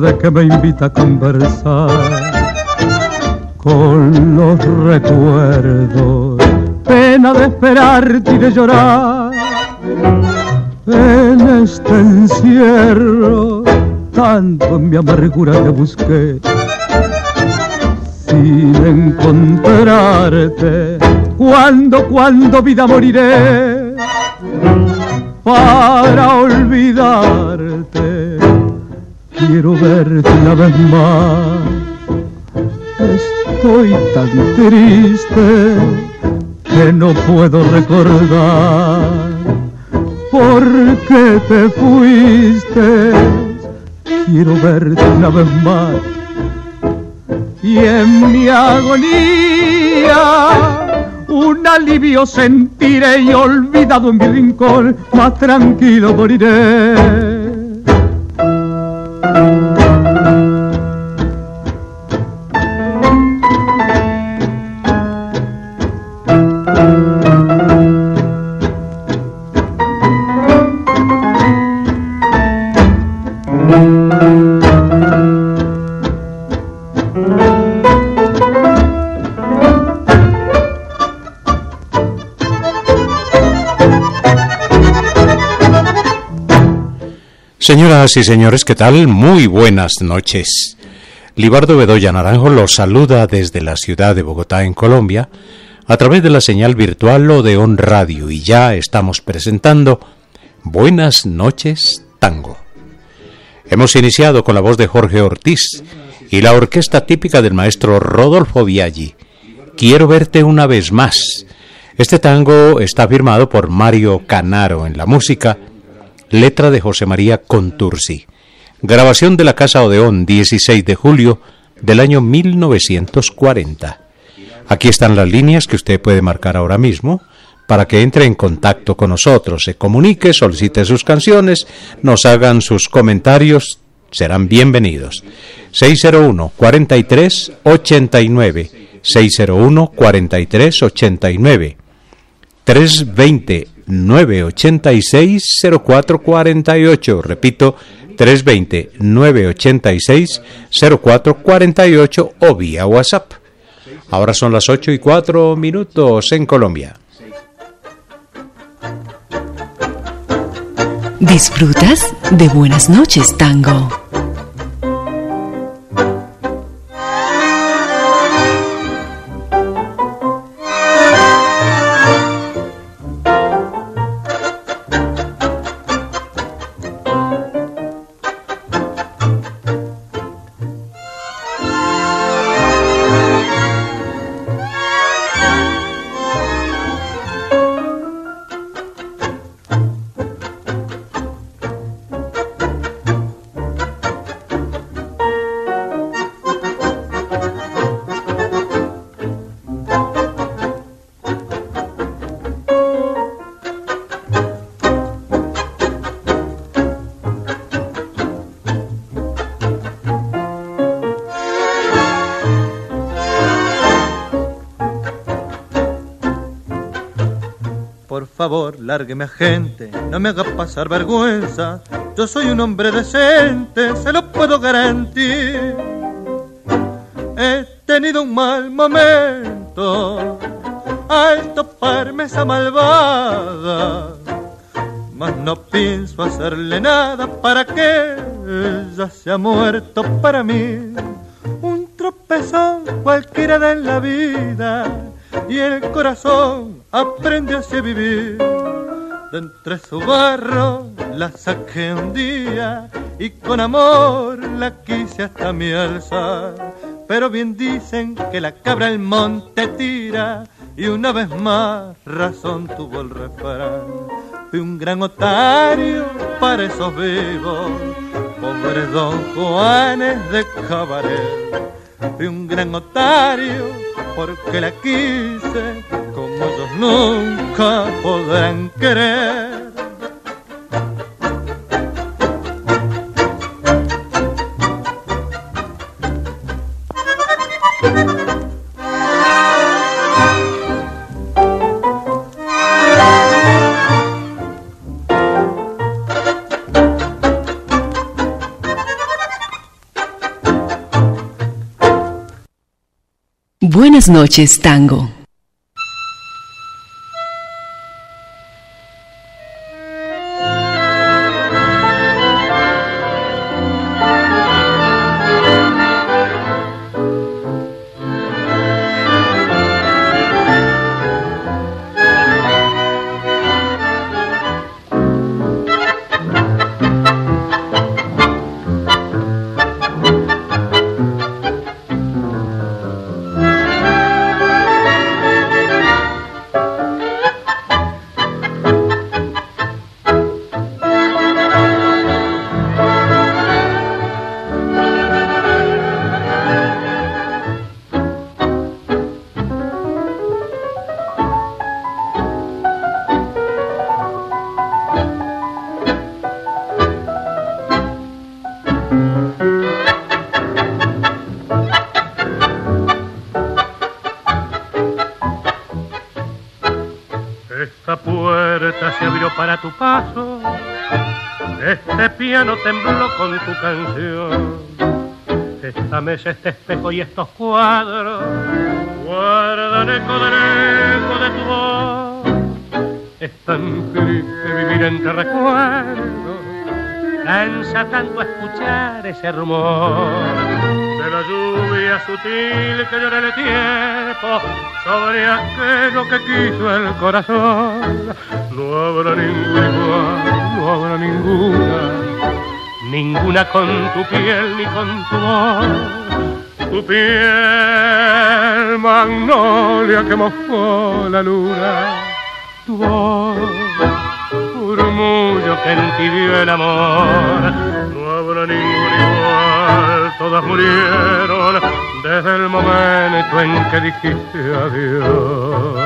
tarde que me invita a conversar con los recuerdos, pena de esperarte y de llorar. En este encierro, tanto en mi amargura te busqué, sin encontrarte. ¿Cuándo, vida moriré para olvidarte? Quiero verte una vez más. Estoy tan triste que no puedo recordar por qué te fuiste. Quiero verte una vez más y en mi agonía un alivio sentiré y olvidado en mi rincón más tranquilo moriré. Señoras y señores, ¿qué tal? Muy buenas noches. Libardo Bedoya Naranjo los saluda desde la ciudad de Bogotá, en Colombia, a través de la señal virtual Odeón Radio, y ya estamos presentando Buenas noches, Tango. Hemos iniciado con la voz de Jorge Ortiz y la orquesta típica del maestro Rodolfo Biaggi, Quiero verte una vez más. Este tango está firmado por Mario Canaro en la música, letra de José María Contursi. Grabación de la Casa Odeón, 16 de julio del año 1940. Aquí están las líneas que usted puede marcar ahora mismo para que entre en contacto con nosotros, se comunique, solicite sus canciones, nos hagan sus comentarios, serán bienvenidos. 601-43-89, 601-43-89, 320-986-0448, repito, 320-986-0448 o vía WhatsApp. Ahora son las 8:04 en Colombia. ¿Disfrutas de Buenas noches, Tango? Por favor, lárgueme, agente, no me haga pasar vergüenza. Yo soy un hombre decente, se lo puedo garantir. He tenido un mal momento al toparme esa malvada, mas no pienso hacerle nada para que ella se ha muerto para mí. Un tropezón cualquiera da en la vida y el corazón aprende así a vivir. De entre su barro la saqué un día y con amor la quise hasta mi alzar. Pero bien dicen que la cabra al monte tira y una vez más razón tuvo el refrán. Fui un gran otario para esos vivos, pobre don Juanes de cabaret. Fui un gran otario porque la quise como ellos nunca podrán querer. Buenas noches, Tango. Para tu paso, este piano tembló con tu canción. Esta mesa, este espejo y estos cuadros guardan eco de tu voz. Es tan triste vivir entre recuerdos, cansa tanto escuchar ese rumor de la lluvia sutil que llora el tiempo sobre aquello que quiso el corazón. No habrá ninguna igual, no habrá ninguna con tu piel ni con tu voz. Tu piel, magnolia que mojó la luna, tu voz, murmullo que entibió el amor. No habrá ninguna igual, todas murieron desde el momento en que dijiste adiós.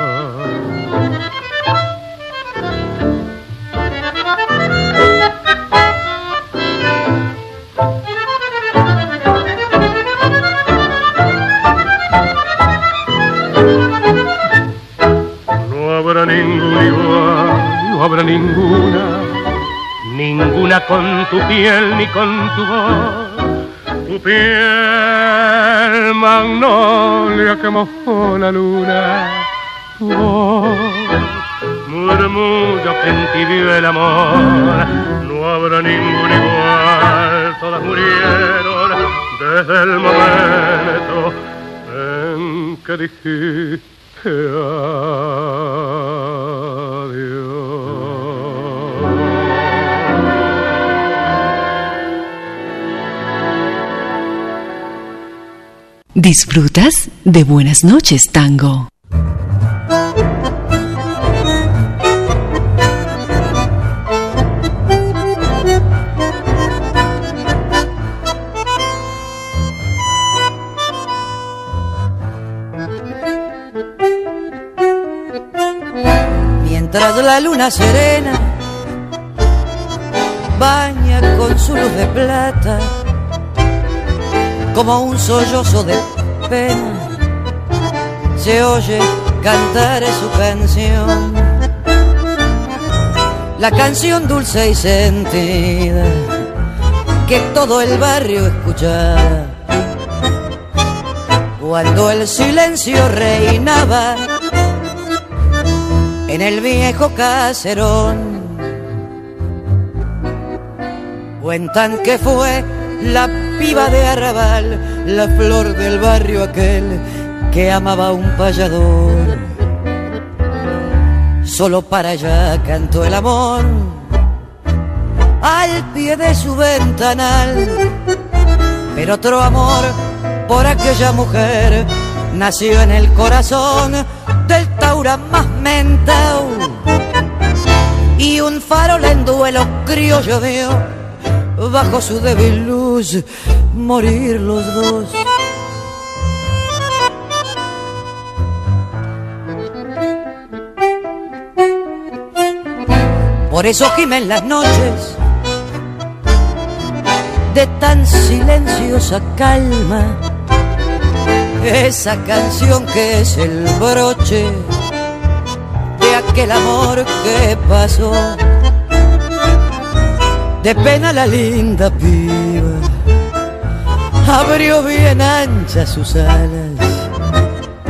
No habrá ninguna con tu piel ni con tu voz. Tu piel, magnolia que mojó la luna, tu voz, murmullo que entibió el amor. No habrá ninguna igual, todas murieron desde el momento en que dijiste ¿Disfrutas de Buenas noches, Tango? Mientras la luna serena baña con su luz de plata como un sollozo de pena, se oye cantar su canción. La canción dulce y sentida que todo el barrio escuchaba cuando el silencio reinaba en el viejo caserón. Cuentan que fue la piba de Arrabal, la flor del barrio aquel que amaba a un payador. Solo para ella cantó el amor al pie de su ventanal. Pero otro amor por aquella mujer nació en el corazón del Taura más mentao, y un farol en duelo criollo vio bajo su débil luz morir los dos. Por eso gimen las noches de tan silenciosa calma esa canción que es el broche de aquel amor que pasó. De pena la linda piba abrió bien anchas sus alas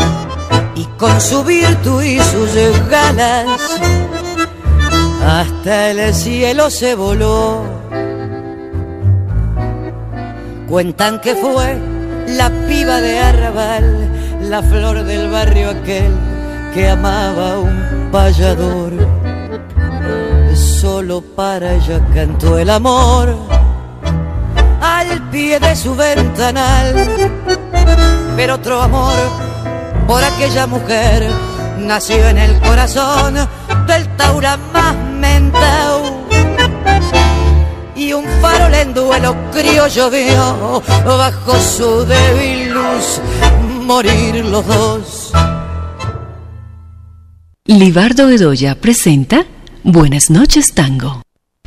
con su virtud y sus galas, hasta el cielo se voló. Cuentan que fue la piba de Arrabal, la flor del barrio aquel que amaba a un payador. Solo para ella cantó el amor al pie de su ventanal, pero otro amor por aquella mujer nació en el corazón del Taura más mentao. Y un farol en duelo criollo vio bajo su débil luz morir los dos. Libardo Bedoya presenta Buenas noches, Tango.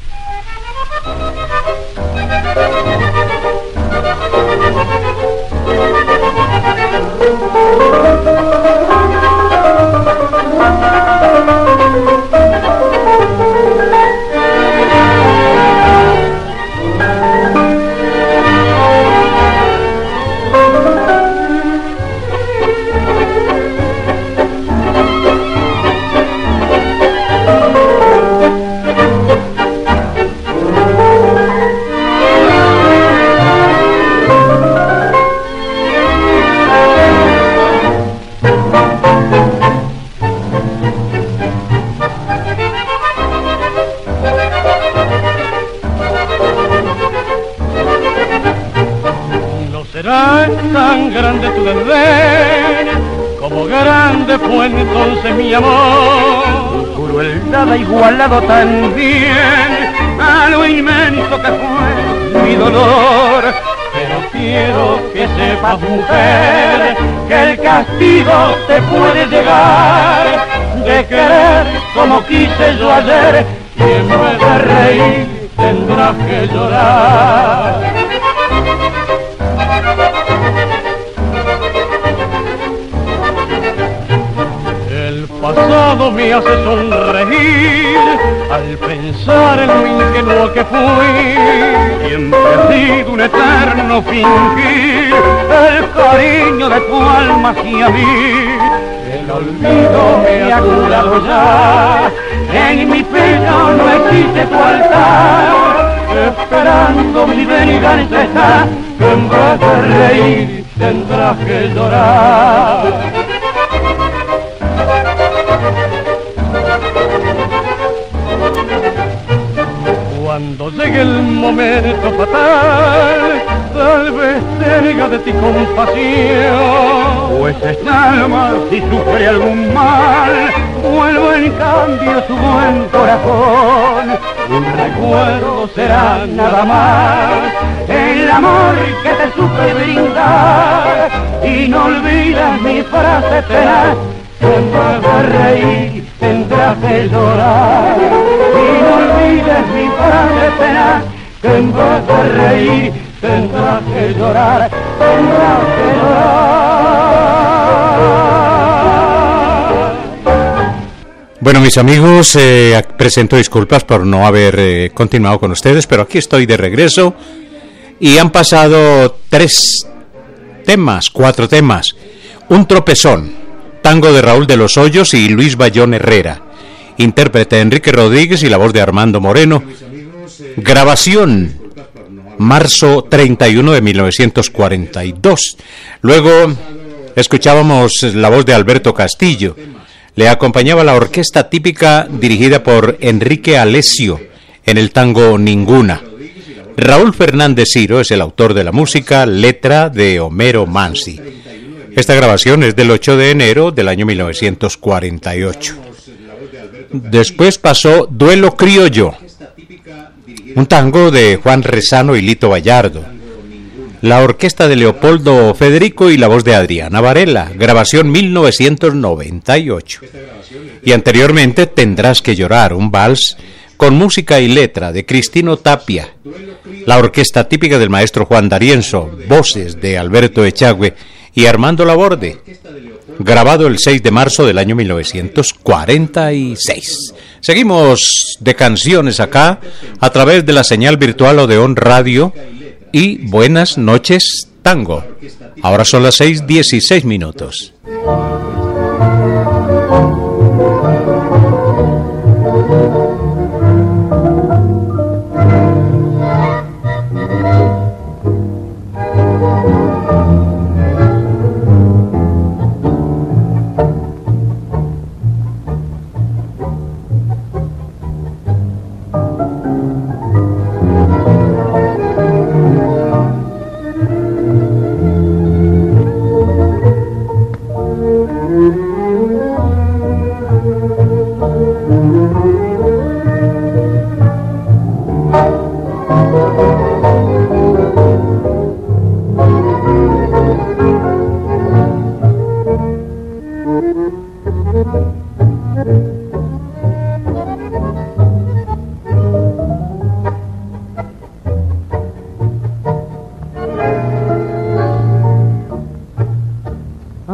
Tan grande tu desdén, como grande fue entonces mi amor. Tu crueldad ha igualado también a lo inmenso que fue mi dolor. Pero quiero que sepas, mujer, que el castigo te puede llegar de querer como quise yo ayer, y en vez de reír tendrás que llorar. El pasado me hace sonreír al pensar en lo ingenuo que fui, y empezado un eterno fingir el cariño de tu alma hacia mí. El olvido me ha curado ya, en mi pecho no existe tu altar, esperando mi venganza está, que en vez de reír tendrás que llorar. Cuando llegue el momento fatal, tal vez tenga de ti compasión, pues esta alma si sufre algún mal, vuelvo en cambio su buen corazón. Un recuerdo será nada más el amor que te supe brindar, y no olvidas mi frase tenaz, que en vez de reír tendrás que llorar. Y no olvides mi frase tenaz, que en vez de reír tendrás que llorar, tendrás que llorar. Bueno, mis amigos, presento disculpas por no haber continuado con ustedes, pero aquí estoy de regreso y han pasado 4 temas. Un tropezón, tango de Raúl de los Hoyos y Luis Bayón Herrera, intérprete Enrique Rodríguez y la voz de Armando Moreno. Grabación, marzo 31 de 1942. Luego escuchábamos la voz de Alberto Castillo. Le acompañaba la orquesta típica dirigida por Enrique Alessio en el tango Ninguna. Raúl Fernández Ciro es el autor de la música, letra de Homero Mansi. Esta grabación es del 8 de enero del año 1948. Después pasó Duelo Criollo, un tango de Juan Rezano y Lito Vallardo. La orquesta de Leopoldo Federico y la voz de Adriana Varela, grabación 1998. Y anteriormente Tendrás que llorar, un vals con música y letra de Cristino Tapia. La orquesta típica del maestro Juan D'Arienzo, voces de Alberto Echagüe y Armando Laborde, grabado el 6 de marzo del año 1946. Seguimos de canciones acá a través de la señal virtual Odeón Radio y Buenas noches, Tango. Ahora son las 6:16.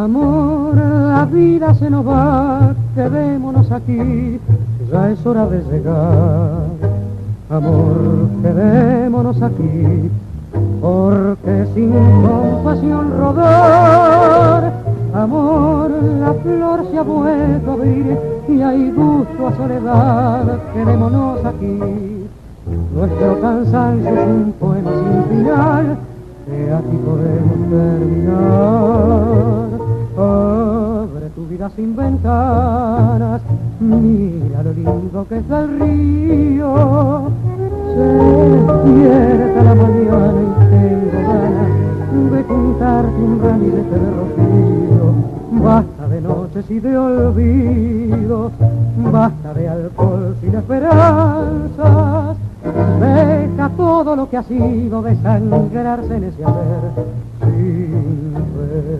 Amor, la vida se nos va, quedémonos aquí, ya es hora de llegar. Amor, quedémonos aquí, porque sin compasión rodar. Amor, la flor se ha vuelto a abrir y hay gusto a soledad, quedémonos aquí. Nuestro cansancio es un poema sin final, que aquí podemos terminar. Abre tu vida sin ventanas, mira lo lindo que es el río. Se despierta la mañana y tengo ganas de contarte un ramillete de rocío. Basta de noches y de olvido, basta de alcohol sin esperanzas. Deja todo lo que ha sido desangrarse en ese haber sin fe.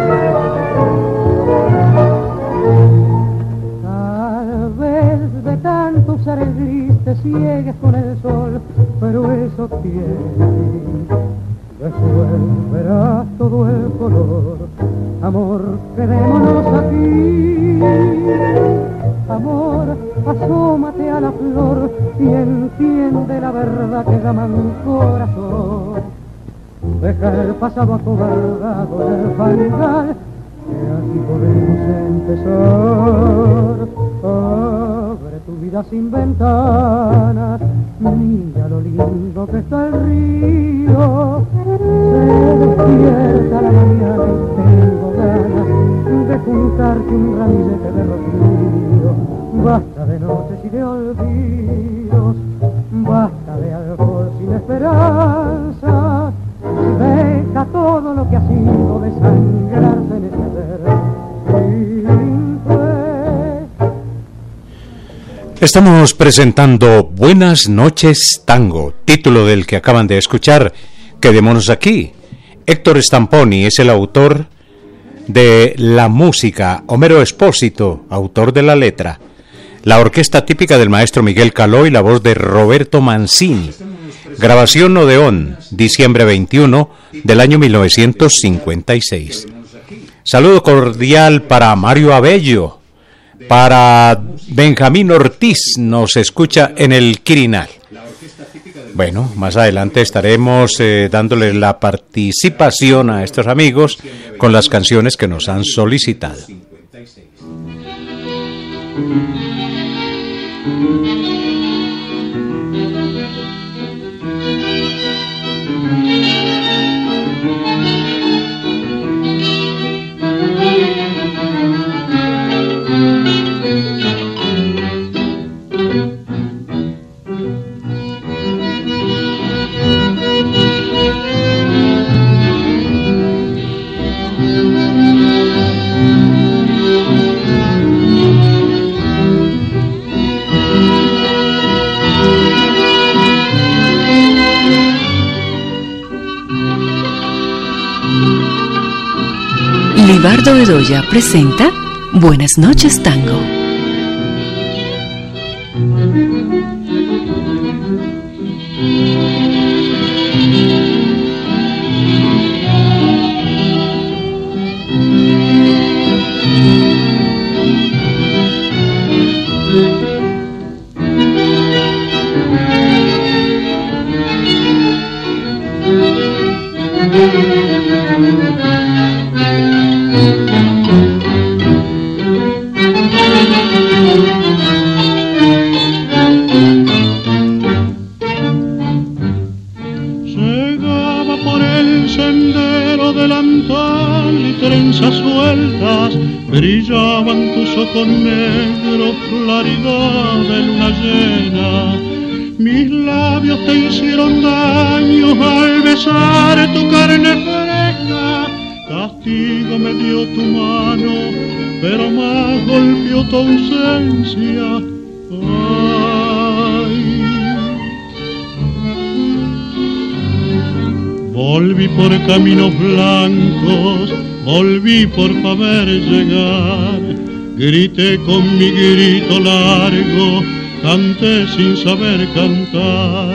Tal vez de tanto usar el gris te ciegues con el sol, pero eso tiene fin. Después verás todo el color. Amor, quedémonos aquí. Amor, asómate a la flor y entiende la verdad que llama un corazón. Deja el pasado acobardado en el fangal, que aquí podemos empezar. Abre tu vida sin ventanas, mira lo lindo que está el río. Se despierta la mañana y tengo ganas de juntarte un ramillete de rocío. Basta de noches y de olvidos, basta de alcohol sin esperanza. Deja todo lo que ha sido desangrarse en ese hacer sin fe. Estamos presentando Buenas noches Tango, título del que acaban de escuchar. Quedémonos aquí. Héctor Stamponi es el autor de la música, Homero Espósito, autor de la letra. La orquesta típica del maestro Miguel Caló y la voz de Roberto Mancini. Grabación Odeón, diciembre 21 del año 1956. Saludo cordial para Mario Abello, para Benjamín Ortiz, nos escucha en el Quirinal. Bueno, más adelante estaremos dándoles la participación a estos amigos con las canciones que nos han solicitado. Libardo Bedoya presenta Buenas noches Tango. Brillaban tus ojos negros, claridad de luna llena. Mis labios te hicieron daño al besar tu carne fresca. Castigo me dio tu mano, pero más golpeó tu ausencia. Ay. Volví por caminos blancos, volví por saber llegar, grité con mi grito largo, canté sin saber cantar.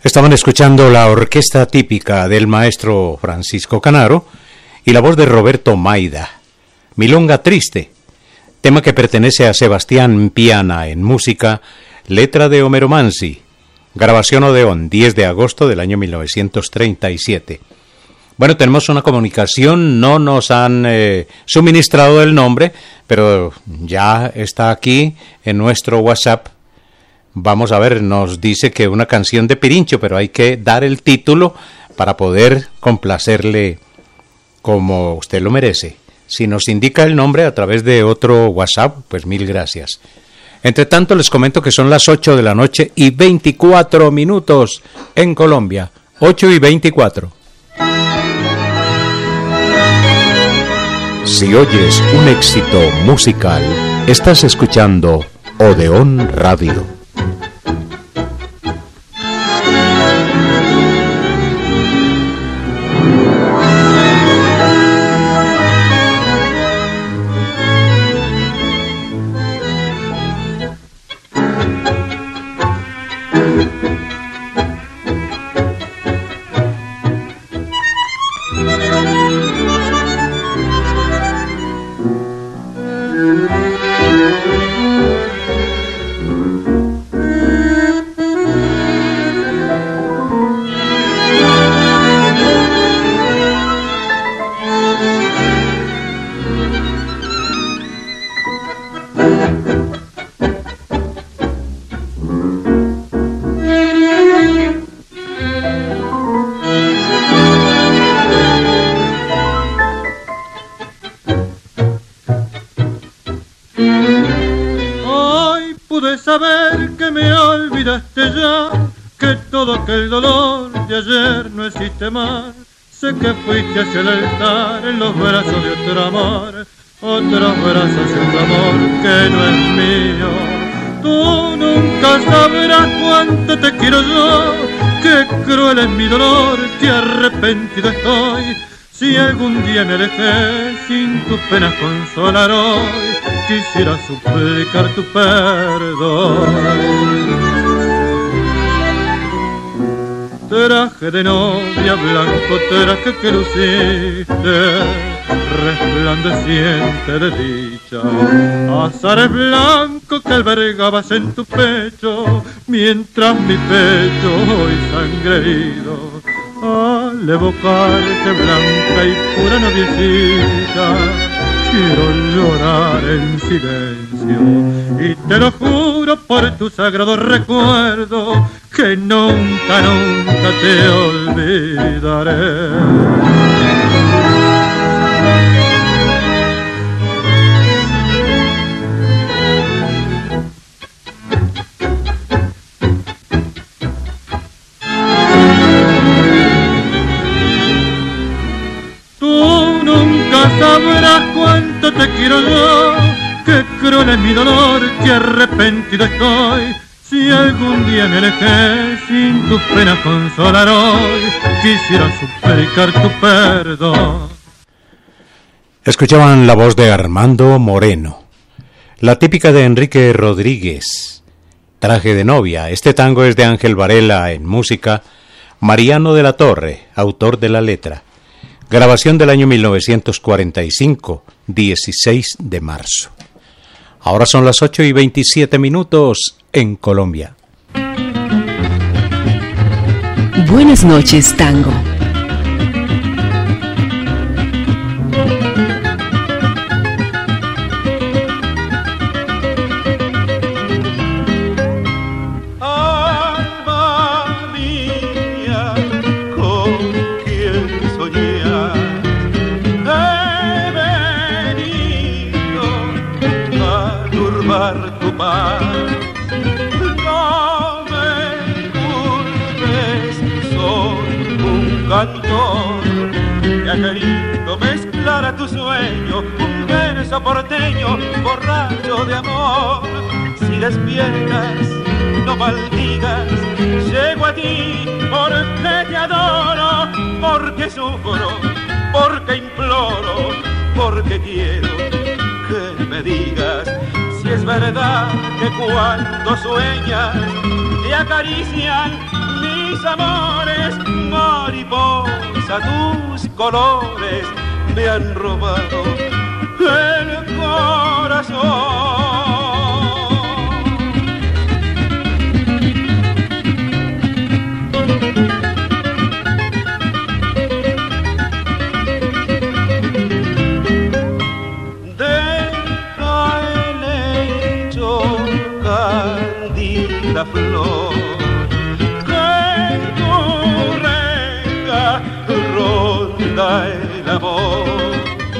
Estaban escuchando la orquesta típica del maestro Francisco Canaro y la voz de Roberto Maida. Milonga Triste, tema que pertenece a Sebastián Piana en música, letra de Homero Mansi, grabación Odeón, 10 de agosto del año 1937. Bueno, tenemos una comunicación, no nos han suministrado el nombre, pero ya está aquí en nuestro WhatsApp. Vamos a ver, nos dice que una canción de Pirincho, pero hay que dar el título para poder complacerle como usted lo merece. Si nos indica el nombre a través de otro WhatsApp, pues mil gracias. Entre tanto, les comento que son las 8 de la noche y 24 minutos en Colombia. 8 y 24. Si oyes un éxito musical, estás escuchando Odeón Radio. Que el dolor de ayer no existe más. Sé que fuiste hacia el altar en los brazos de otro amor, otros brazos de otro amor que no es mío. Tú nunca sabrás cuánto te quiero yo, qué cruel es mi dolor, qué arrepentido estoy. Si algún día me alejé, sin tus penas consolar hoy, quisiera suplicar tu perdón. Traje de novia blanco, traje que luciste, resplandeciente de dicha. Azares blancos que albergabas en tu pecho, mientras mi pecho hoy sangre herido. Al evocarte blanca y pura noviecita, quiero llorar en silencio. Y te lo juro por tu sagrado recuerdo, que nunca, nunca te olvidaré. Tú nunca sabrás cuánto te quiero yo, qué cruel es mi dolor, qué arrepentido estoy. Si algún día me alejé, sin tus penas consolar hoy, quisiera suplicar tu perdón. Escuchaban la voz de Armando Moreno, la típica de Enrique Rodríguez, Traje de novia. Este tango es de Ángel Varela en música, Mariano de la Torre, autor de la letra. Grabación del año 1945, 16 de marzo. Ahora son las 8 y 27 minutos en Colombia. Buenas noches, tango. Alma mía, con quien soñar, he venido a turbar tu paz. No me culpes, soy un cantor que ha querido mezclar a tu sueño un verso porteño borracho de amor. Si despiertas, no maldigas, llego a ti porque te adoro, porque sufro, porque imploro, porque quiero que me digas si es verdad que cuando sueñas te acarician mis amores, mariposa, tus colores me han robado el corazón. La flor que en tu renga ronda el amor.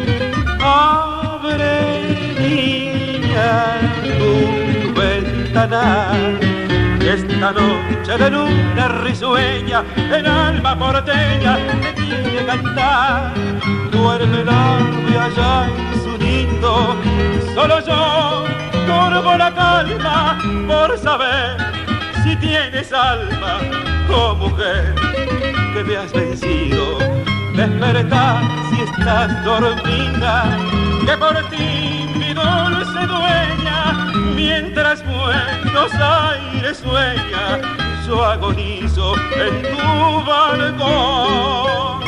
Abre, niña, tu ventanal, que esta noche de luna risueña el alma porteña me quiere cantar. Duerme el ave allá en su nido, solo yo turbo la calma por saber si tienes alma, oh mujer, que me has vencido. Despertá si estás dormida, que por ti mi dulce dueña, mientras Buenos Aires sueña, yo agonizo en tu balcón.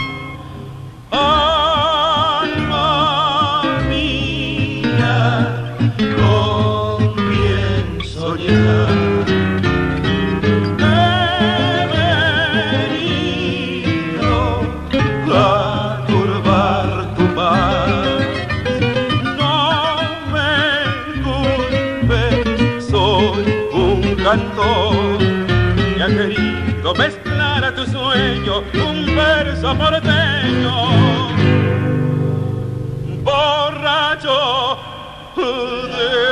Alma mía, con bien soñar. Y ha querido mezclar a tu sueño un verso porteño, borracho de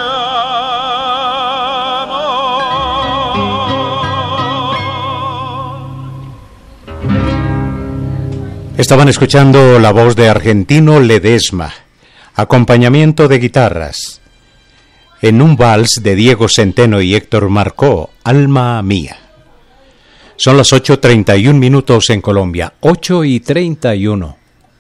amor. Estaban escuchando la voz de Argentino Ledesma, acompañamiento de guitarras, en un vals de Diego Centeno y Héctor Marcó, Alma Mía. Son las 8:31 minutos en Colombia, 8:31.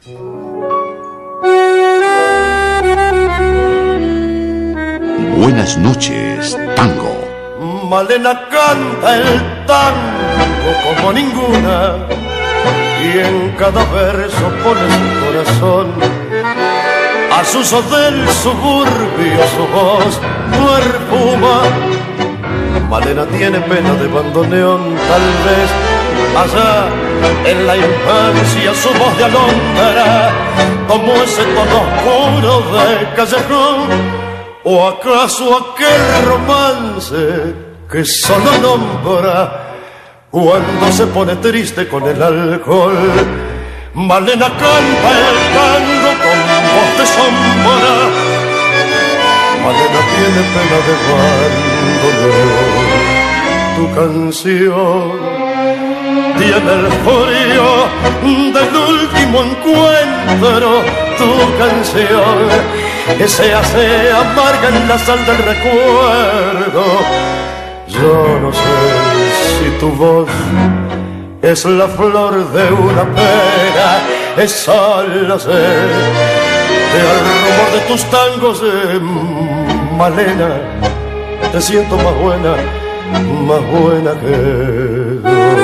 Buenas noches, tango. Malena canta el tango como ninguna, y en cada verso pone su corazón. A sus del suburbio su voz perfuma. Malena tiene pena de bandoneón, tal vez allá en la infancia su voz de alondra, como ese tono oscuro de callejón, o acaso aquel romance que solo nombra cuando se pone triste con el alcohol. Malena canta el tango con voz de sombra. Malena tiene pena de bandoneón. Tu canción tiene el frío del último encuentro. Tu canción se hace amarga en la sal del recuerdo. Yo no sé si tu voz es la flor de una pera, es solo sé del rumor de tus tangos, Malena, te siento más buena que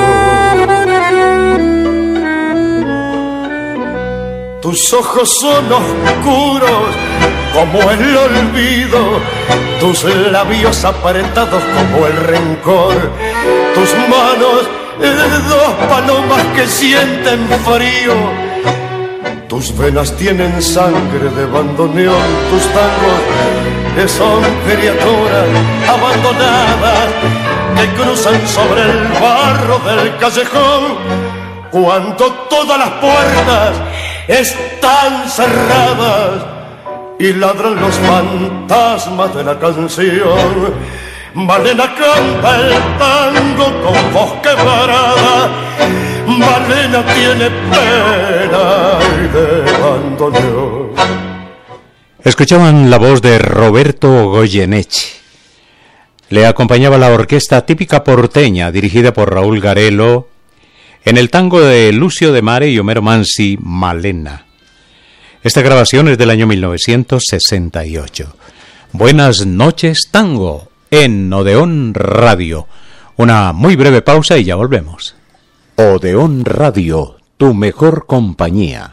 yo. Tus ojos son oscuros como el olvido, tus labios aparentados como el rencor, tus manos dos palomas que sienten frío, tus venas tienen sangre de bandoneón, tus tangos son criaturas abandonadas que cruzan sobre el barro del callejón, cuando todas las puertas están cerradas y ladran los fantasmas de la canción. Malena canta el tango con voz quebrada. Malena tiene pena de bandoneón. Escuchaban la voz de Roberto Goyeneche. Le acompañaba la orquesta típica porteña dirigida por Raúl Garelo en el tango de Lucio de Mare y Homero Mansi, Malena. Esta grabación es del año 1968. Buenas noches, tango, en Odeón Radio, Una muy breve pausa y ya volvemos. Odeón Radio, tu mejor compañía.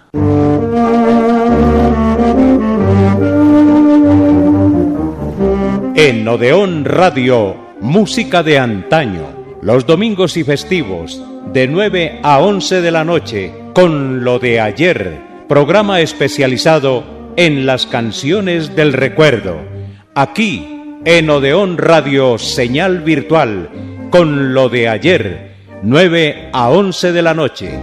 En Odeón Radio, música de antaño, los domingos y festivos, de 9 a 11 de la noche, con Lo de Ayer, programa especializado en las canciones del recuerdo. Aquí, en Odeón Radio, señal virtual, con Lo de Ayer, 9 a 11 de la noche.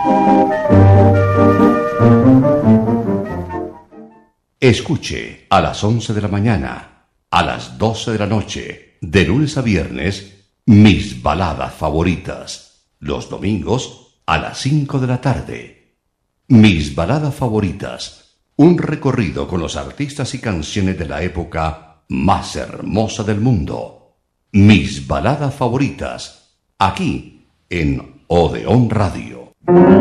Escuche a las 11 de la mañana, a las 12 de la noche, de lunes a viernes, mis baladas favoritas. Los domingos a las 5 de la tarde. Mis baladas favoritas. Un recorrido con los artistas y canciones de la época más hermosa del mundo. Mis baladas favoritas. Aquí en Odeón Radio.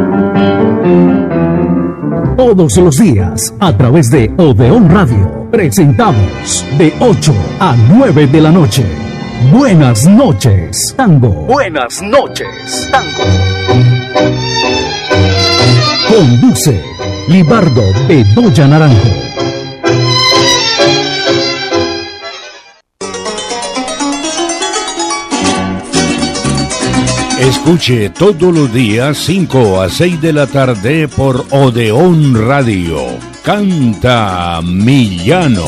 Todos los días, a través de Odeón Radio, presentamos de 8 a 9 de la noche. Buenas noches, Tango. Buenas noches, Tango. Conduce Libardo Bedoya Naranjo. Escuche todos los días 5 a 6 de la tarde por Odeón Radio. Canta Millano.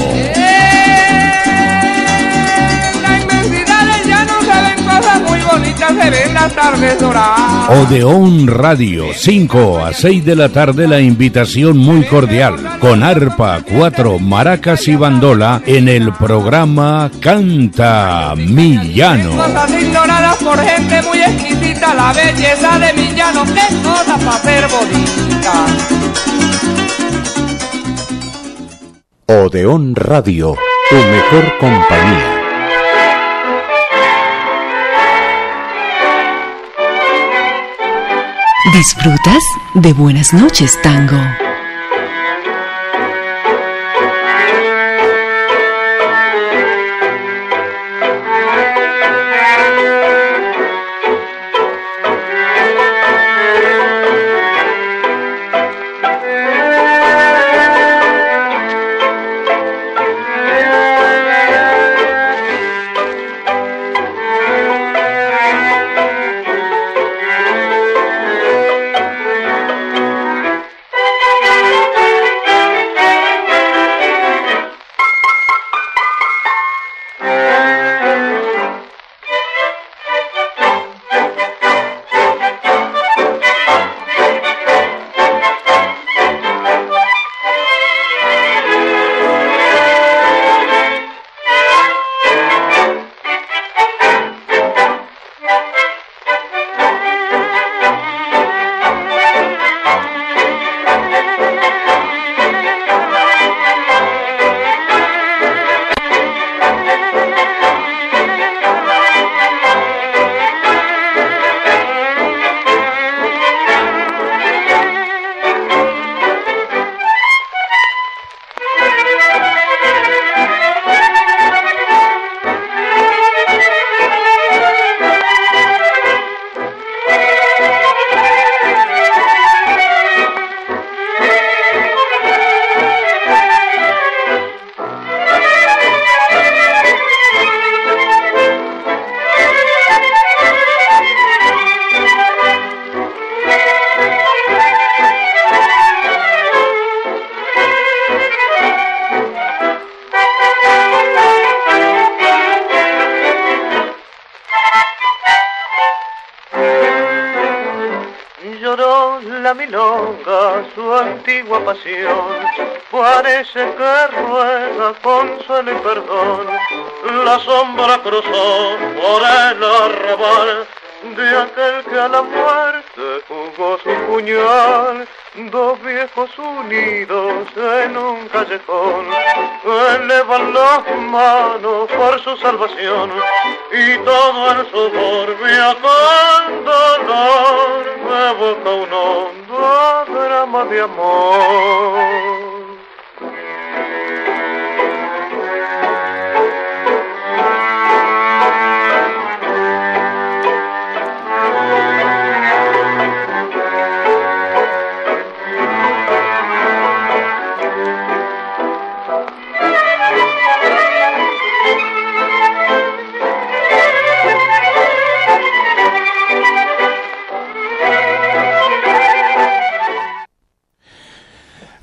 La inmensidad del llano se ven cosas muy bonitas, se ven las tardes doradas. Odeón Radio, 5 a 6 de la tarde, la invitación muy cordial. Con arpa, 4 maracas y bandola en el programa Canta Millano. Cosas ignoradas por gente muy exquisita, la belleza de Millano, qué cosa para ser bonita. Odeón Radio, tu mejor compañía. ¿Disfrutas de Buenas noches, Tango? la milonga su antigua pasión, parece que ruega consuelo y perdón. La sombra cruzó por el arrabal de aquel que a la muerte jugó su puñal. Dos viejos unidos en un callejón elevan las manos por su salvación, y todo el sudor vía con dolor me evoca un hondo drama de amor.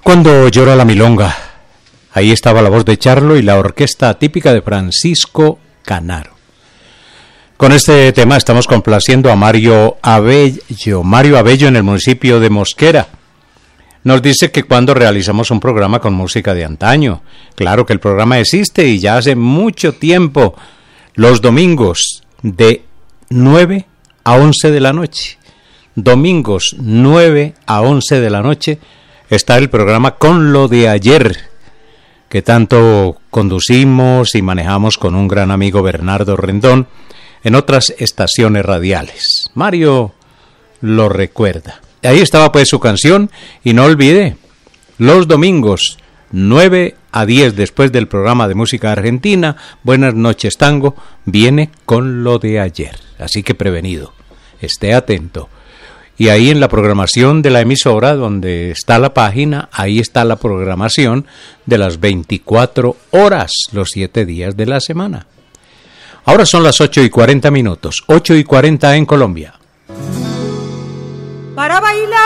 Cuando llora la milonga, ahí estaba la voz de Charlo y la orquesta típica de Francisco Canaro. Con este tema estamos complaciendo a Mario Abello en el municipio de Mosquera. Nos dice que cuando realizamos un programa con música de antaño. Claro que el programa existe y ya hace mucho tiempo, los domingos de 9 a 11 de la noche. Domingos 9 a 11 de la noche está el programa Con lo de ayer, que tanto conducimos y manejamos con un gran amigo Bernardo Rendón en otras estaciones radiales. Mario lo recuerda. Ahí estaba pues su canción y no olvide, los domingos 9 a 10 después del programa de música argentina, Buenas noches Tango, viene Con lo de ayer. Así que prevenido, esté atento. Y ahí en la programación de la emisora, donde está la página, ahí está la programación de las 24 horas, los 7 días de la semana. Ahora son las 8:40, 8:40 en Colombia. Para bailar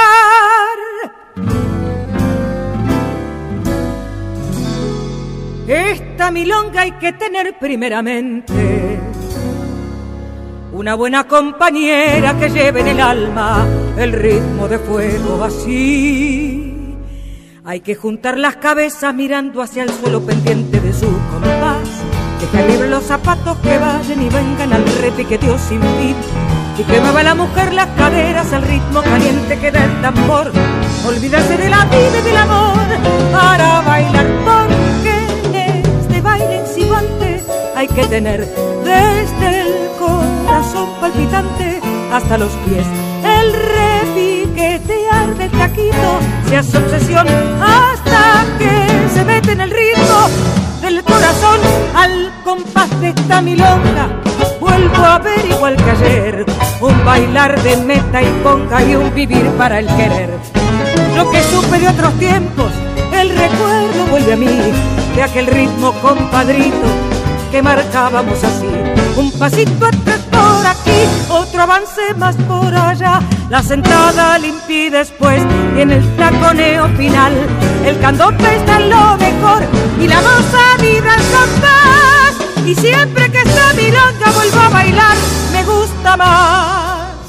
esta milonga hay que tener primeramente una buena compañera que lleve en el alma el ritmo de fuego así. Hay que juntar las cabezas mirando hacia el suelo pendiente de su compás, que calibre los zapatos que vayan y vengan al repiqueteo sin fin, y que mueva la mujer las caderas al ritmo caliente que da el tambor. Olvidarse de la vida y del amor para bailar, porque este baile exiguante hay que tener desde el corazón palpitante hasta los pies. El repiquetear del taquito se hace obsesión hasta que se mete en el ritmo del corazón. Al compás de esta milonga vuelvo a ver igual que ayer, un bailar de meta y conga y un vivir para el querer. Lo que supe de otros tiempos, el recuerdo vuelve a mí, de aquel ritmo compadrito que marcábamos así. Un pasito atrás por aquí, otro avance más por allá. La sentada limpia después y en el taconeo final el candombe está en lo mejor y la moza vibra el compás. Y siempre que esta milonga vuelvo a bailar, me gusta más.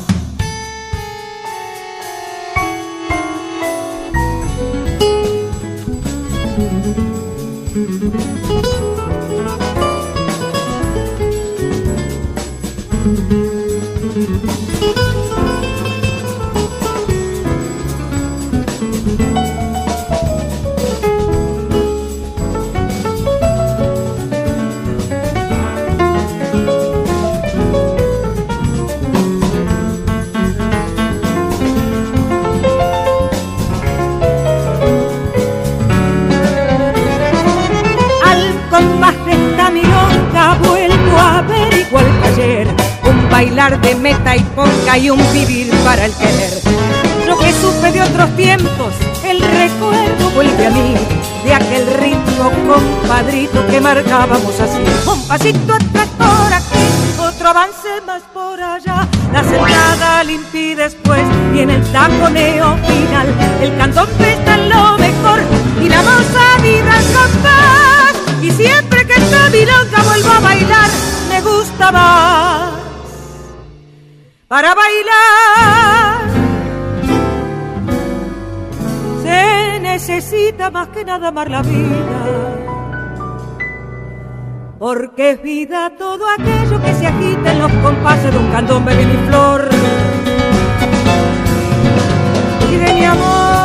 Bailar de meta y polka y un vivir para el querer. Lo que supe de otros tiempos, el recuerdo vuelve a mí, de aquel ritmo compadrito que marcábamos así. Un pasito atrás por aquí, otro avance más por allá. La sentada limpia después y en el taconeo final el candombe está en lo mejor y la moza vibra el compás. Y siempre que esta milonga vuelvo a bailar, me gusta más. Para bailar se necesita más que nada amar la vida, porque es vida todo aquello que se agita en los compases de un candombe de mi flor y de mi amor.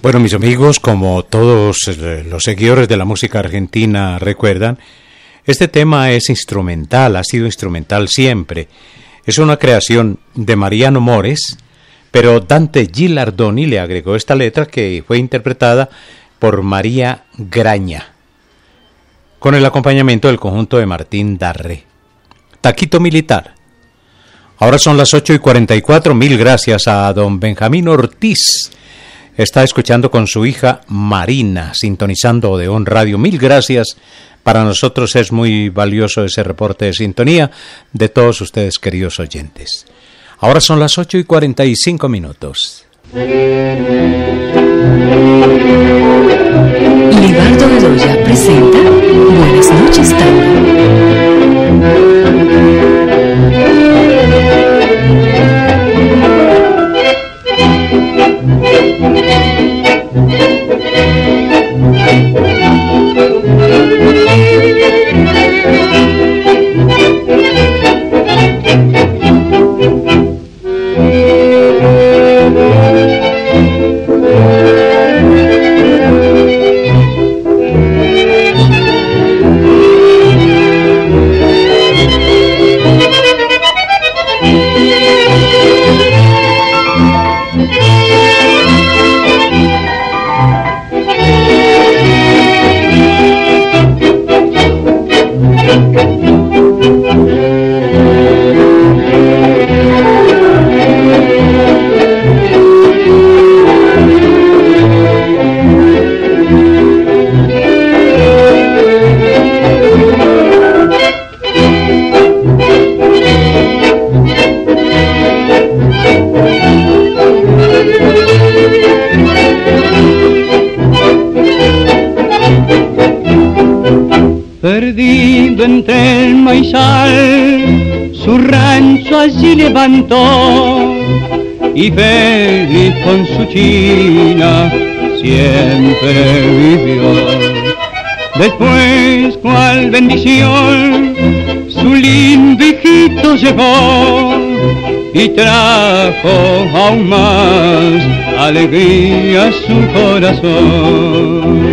Bueno, mis amigos, como todos los seguidores de la música argentina recuerdan, este tema es instrumental, ha sido instrumental siempre. Es una creación de Mariano Mores, pero Dante Gilardoni le agregó esta letra que fue interpretada por María Graña, con el acompañamiento del conjunto de Martín Darré. Taquito Militar. Ahora son las 8:44, mil gracias a don Benjamín Ortiz. Está escuchando con su hija Marina, sintonizando Odeón Radio. Mil gracias. Para nosotros es muy valioso ese reporte de sintonía de todos ustedes, queridos oyentes. Ahora son las 8:45 minutos. Libardo Bedoya presenta Buenas noches, Tango. Perdido entre el maizal, su rancho allí levantó y feliz con su china siempre vivió. Después, cual bendición, su lindo hijito llevó y trajo aún más alegría a su corazón.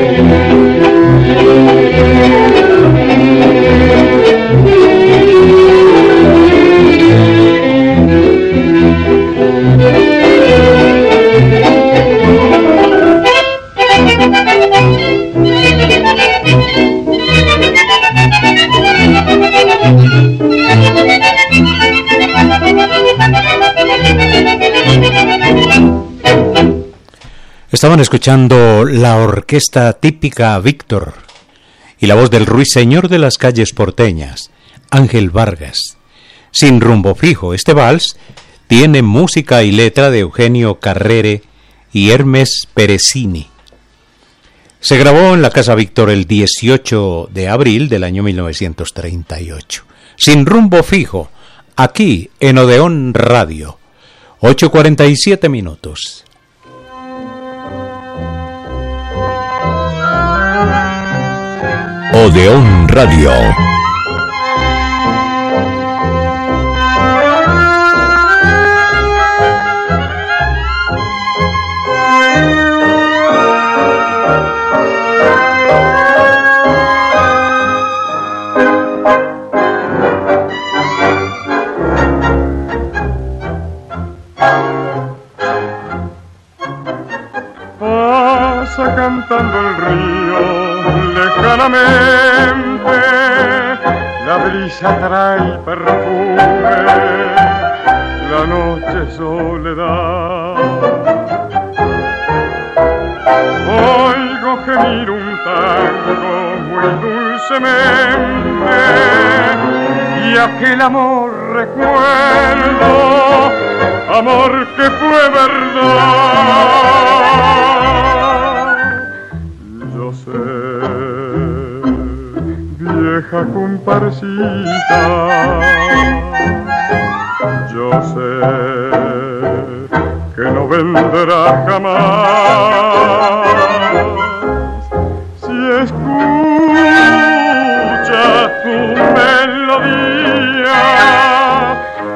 Estaban escuchando la orquesta típica Víctor y la voz del ruiseñor de las calles porteñas, Ángel Vargas. Sin rumbo fijo, este vals tiene música y letra de Eugenio Carrere y Hermes Peresini. Se grabó en la Casa Víctor el 18 de abril del año 1938. Sin rumbo fijo, aquí en Odeón Radio, 8:47 minutos. Odeón Radio. Pasa cantando el río lejanamente, la brisa trae perfume, la noche soledad. Oigo gemir un tango muy dulcemente y aquel amor recuerdo, amor que fue verdad. Yo sé, vieja comparsita, yo sé que no vendrá jamás. Si escucha tu melodía,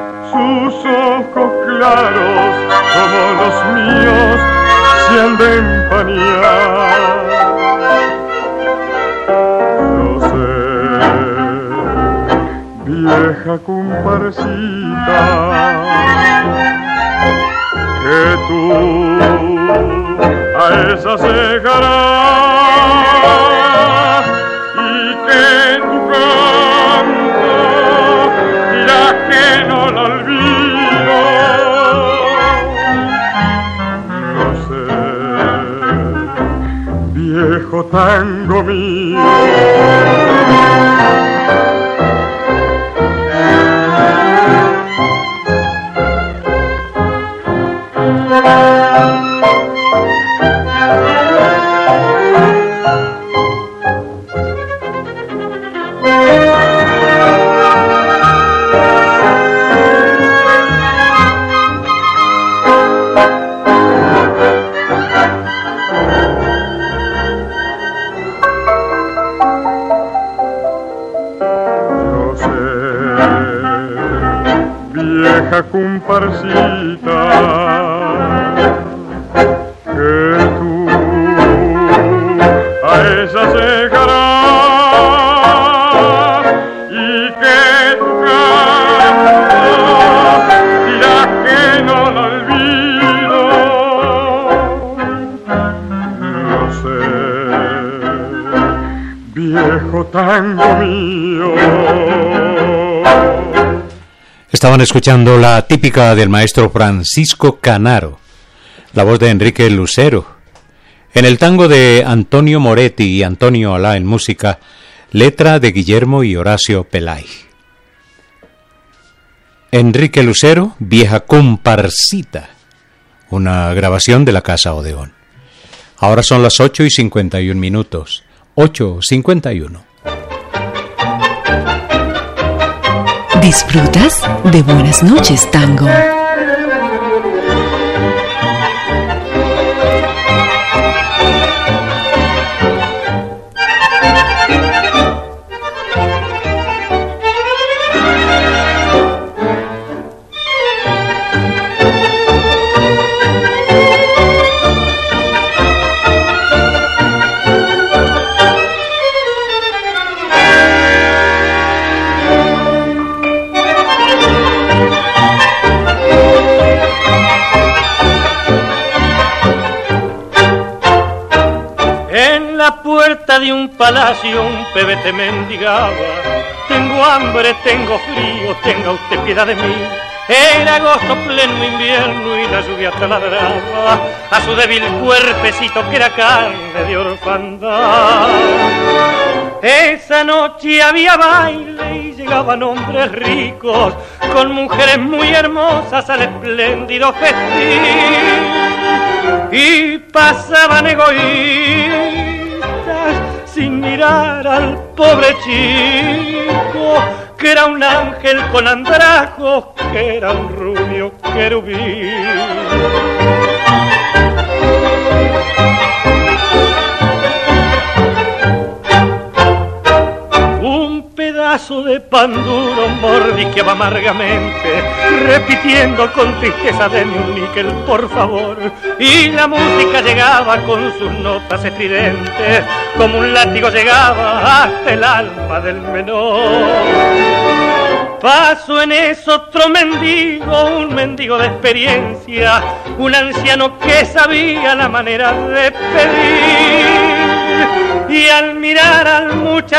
sus ojos claros como los míos se han de vieja comparsita, que tú a esa cegarás y que tu canto dirá que no la olvido. No sé, viejo tango mío, comparsita, que tú a esa cegarás y que tu canto dirá que no la olvido. No sé, viejo tango mío. Estaban escuchando la típica del maestro Francisco Canaro, la voz de Enrique Lucero. En el tango de Antonio Moretti y Antonio Alá en música, letra de Guillermo y Horacio Pelay. Enrique Lucero, Vieja comparsita, una grabación de la Casa Odeón. Ahora son las 8:51, 8:51. ¿Disfrutas de Buenas noches, Tango? De un palacio un pebete mendigaba: tengo hambre, tengo frío, tenga usted piedad de mí. Era agosto, pleno invierno, y la lluvia taladraba a su débil cuerpecito que era carne de orfandad. Esa noche había baile y llegaban hombres ricos con mujeres muy hermosas al espléndido festín, y pasaban egoístas sin mirar al pobre chico, que era un ángel con andrajos, que era un rubio querubín. Un pedazo de pan duro mordisqueaba amargamente, repitiendo con tristeza: denme un níquel, por favor. Y la música llegaba con sus notas estridentes, como un látigo llegaba hasta el alma del menor. Pasó en eso otro mendigo, un mendigo de experiencia, un anciano que sabía la manera de pedir, y al mirar al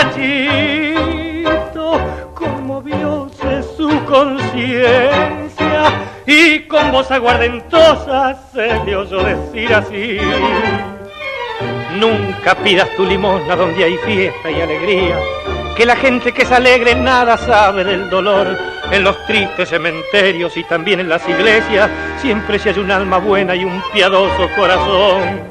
muchachito conmovióse su conciencia, y con voz aguardentosa se le oyó decir así: nunca pidas tu limosna donde hay fiesta y alegría, que la gente que es alegre nada sabe del dolor. En los tristes cementerios y también en las iglesias siempre se halla un alma buena y un piadoso corazón.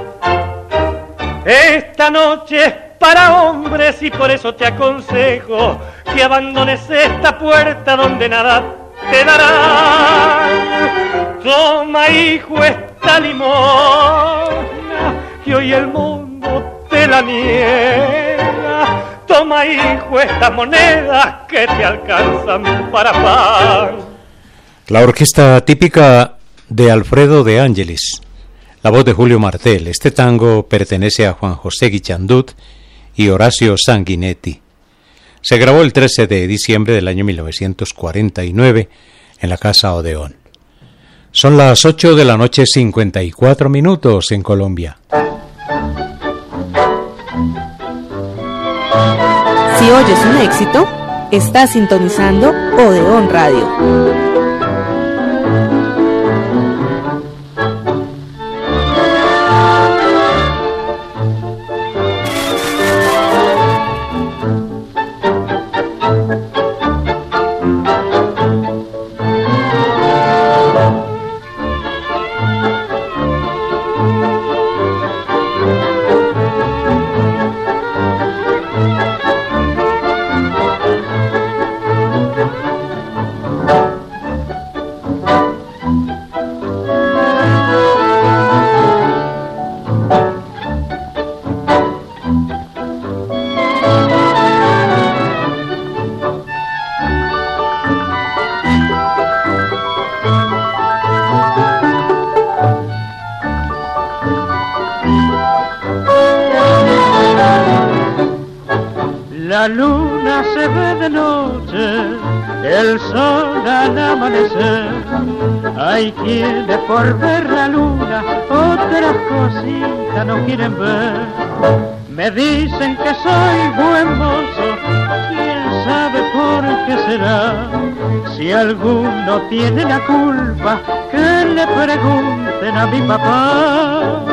Esta noche es para hombres y por eso te aconsejo que abandones esta puerta donde nada te darán. Toma, hijo, esta limosna que hoy el mundo te la niega. Toma, hijo, estas monedas que te alcanzan para pan. La orquesta típica de Alfredo de Ángelis, la voz de Julio Martel. Este tango pertenece a Juan José Guichandut y Horacio Sanguinetti. Se grabó el 13 de diciembre del año 1949 en la Casa Odeón. Son las 8 de la noche, 54 minutos en Colombia. Si oyes un éxito, estás sintonizando Odeón Radio. La luna se ve de noche, el sol al amanecer. Hay quienes por ver la luna otras cositas no quieren ver. Me dicen que soy buen mozo, quién sabe por qué será. Si alguno tiene la culpa, que le pregunten a mi papá.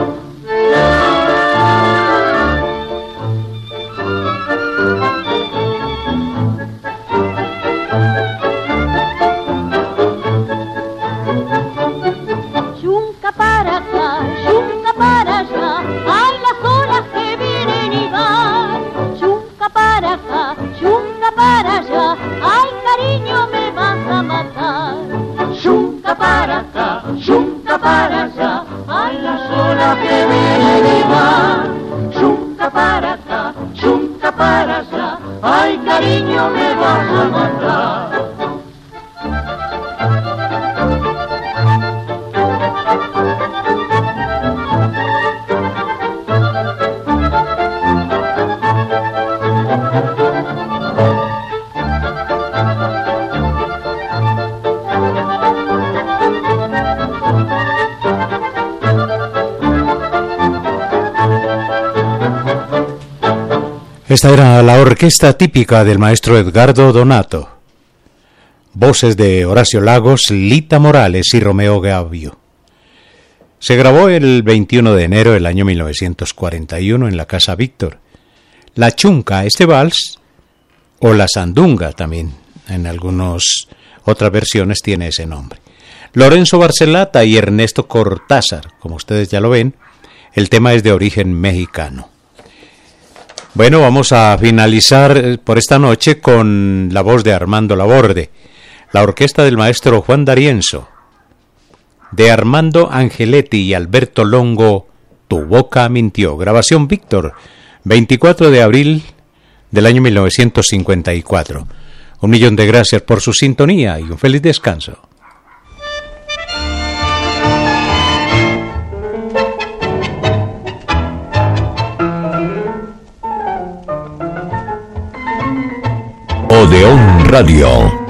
Esta era la orquesta típica del maestro Edgardo Donato. Voces de Horacio Lagos, Lita Morales y Romeo Gavio. Se grabó el 21 de enero del año 1941 en la Casa Víctor. La chunca, este vals, o la sandunga también, en algunas otras versiones tiene ese nombre. Lorenzo Barcelata y Ernesto Cortázar, como ustedes ya lo ven, el tema es de origen mexicano. Bueno, vamos a finalizar por esta noche con la voz de Armando Laborde, la orquesta del maestro Juan D'Arienzo, de Armando Angeletti y Alberto Longo, Tu boca mintió, grabación Víctor, 24 de abril del año 1954. 1.000.000 de gracias por su sintonía y un feliz descanso. Odeón Radio.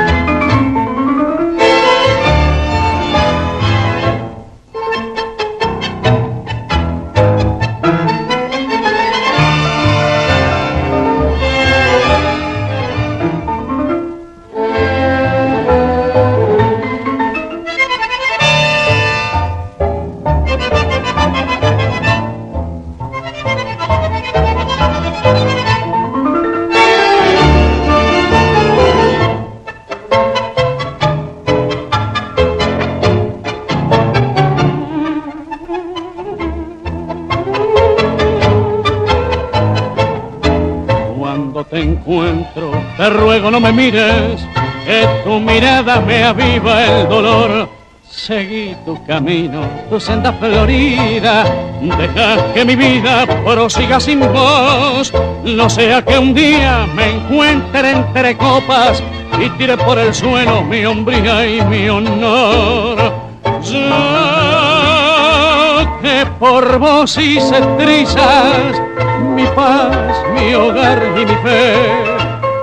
Te ruego no me mires, que tu mirada me aviva el dolor. Seguí tu camino, tu senda florida, deja que mi vida prosiga sin vos. No sea que un día me encuentre entre copas y tire por el suelo mi hombría y mi honor. Yo que por vos hice trizas mi paz, mi hogar y mi fe.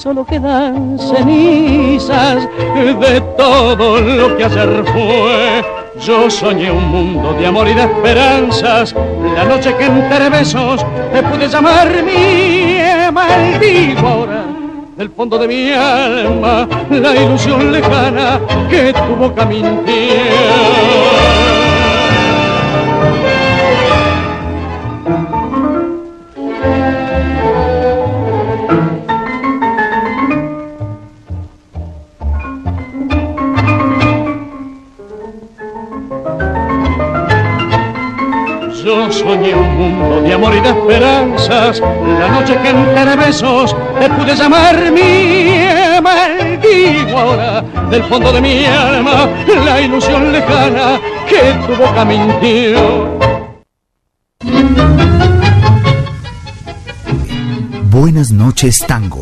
solo quedan cenizas de todo lo que ayer fue. Yo soñé un mundo de amor y de esperanzas, la noche que entre besos te pude llamar mía. Maldigo ahora del fondo de mi alma la ilusión lejana que tu boca mintía. Yo soñé un mundo de amor y de esperanzas, la noche que entre besos te pude llamar mía. Maldigo ahora del fondo de mi alma la ilusión lejana que tu boca mintió. Buenas noches, tango.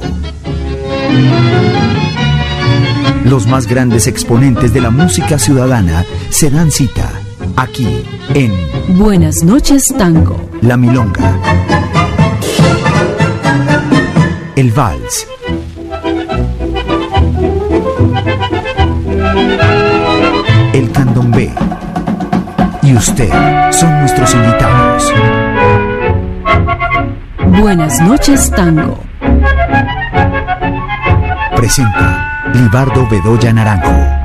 Los más grandes exponentes de la música ciudadana se dan cita aquí en Buenas noches, tango. La milonga, el vals, el candombe y usted son nuestros invitados. Buenas noches, tango. Presenta Libardo Bedoya Naranjo.